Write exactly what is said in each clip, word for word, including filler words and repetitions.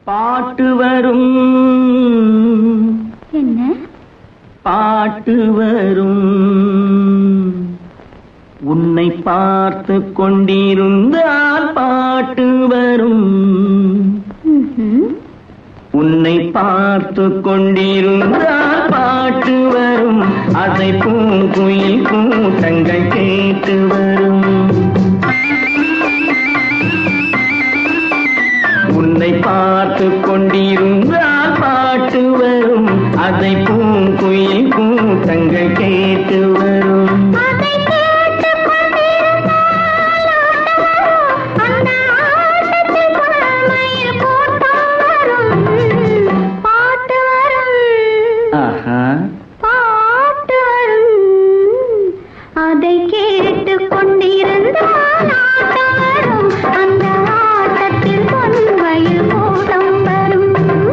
பாட்டு வரும். என்ன பாட்டு வரும்? உன்னை பார்த்து கொண்டிருந்தால் பாட்டு வரும். உன்னை பார்த்து கொண்டிருந்தால் பாட்டு வரும். அதை பூங்குயில் கூட்டங்கள் கேட்டு வரும். உன்னை பார்த்து கொண்டிருந்தால் பாட்டு வரும். அதை பூங்குயில் கூட்டங்கள் கேட்டு வரும். பாட்டு வரும். அதை கேட்டு கொண்டிருந்தால் ஆட்டம் வரும். அந்த ஆட்டத்தில் பொன்மயில் கூட்டம் வரும்.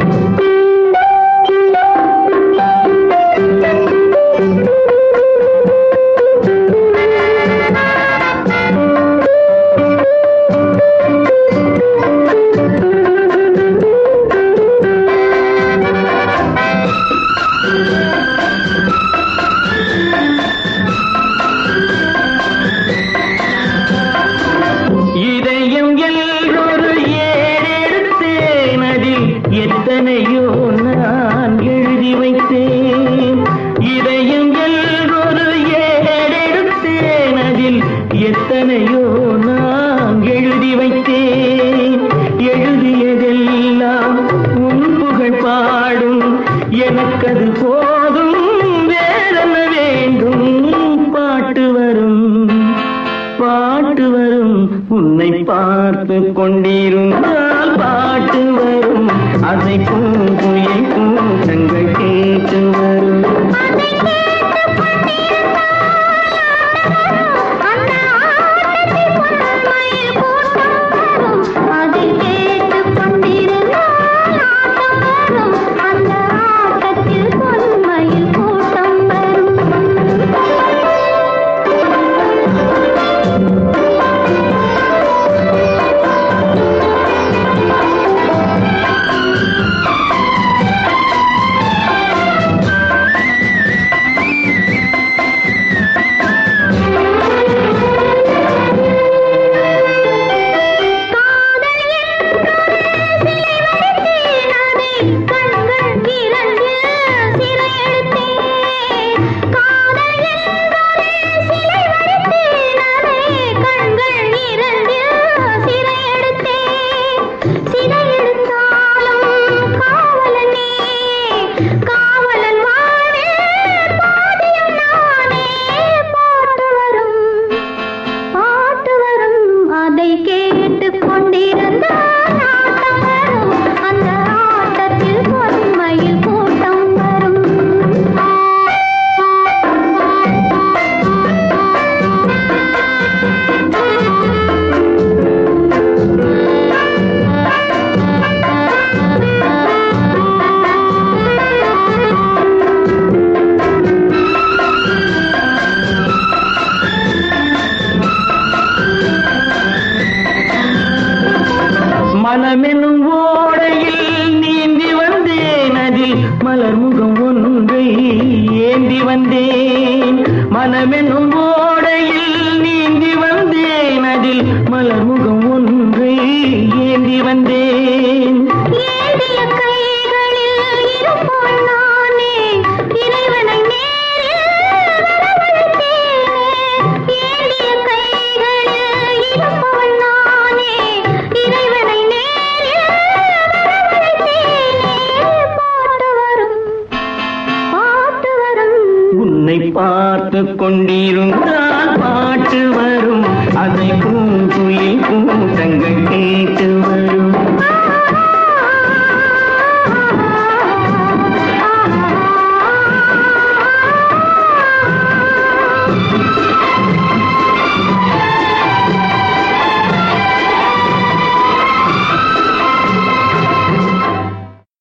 இதயம் எல்லொரு ஏறெடுத்தேன். அதில் எத்தனையோ நான் எழுதி வைத்தேன். இதயம் எல்லொரு ஏறெடுத்தேன். அதில் எத்தனையோ நான் எழுதி வைத்தேன். எழுதியதெல்லாம் உன் புகழ் பாடும். எனக்கது போதும், வேறென்ன வேண்டும்? பாட்டு வரும். பாட்டு வரும். உன்னை பார்த்து கொண்டிருந்தால் பாட்டு வரும். அதை பூங்குயில் கூட்டங்கள் கேட்டு வரும். அதை கேட்டு கொண்டிருந்தால் ஆட்டம் வரும். அந்த ஆட்டத்தில் பொன்மயில் கூட்டம் வரும். அதை கேட்டு கொண்டிருந்தால் ஆட்டம் வரும். அந்த ஆட்டத்தில் பொன்மயில் கூட்டம் வரும். மனமெனும் ஓடையில் நீந்தி வந்தேன். அதில் மலர் முகம் ஒன்றை ஏந்தி வந்தேன். மனமெனும் ஓடையில் நீந்தி வந்தேன். அதில் மலர் முகம் ஒன்றை ஏந்தி வந்தேன். ஏந்திய கைகளில் இருப்போம் நானே. இறைவனை நேரில் வரவழைத்தேனே. ஏந்திய கைகளில் இருப்போம் நானே. இறைவனை நேரில் வரவழைத்தேனே. பாட்டு வரும். பாட்டு வரும். உன்னை பார்த்து கொண்டிருந்தால் பாட்டு வரும். அதை பூங்குயில் கூட்டங்கள் கேட்டு வரும்.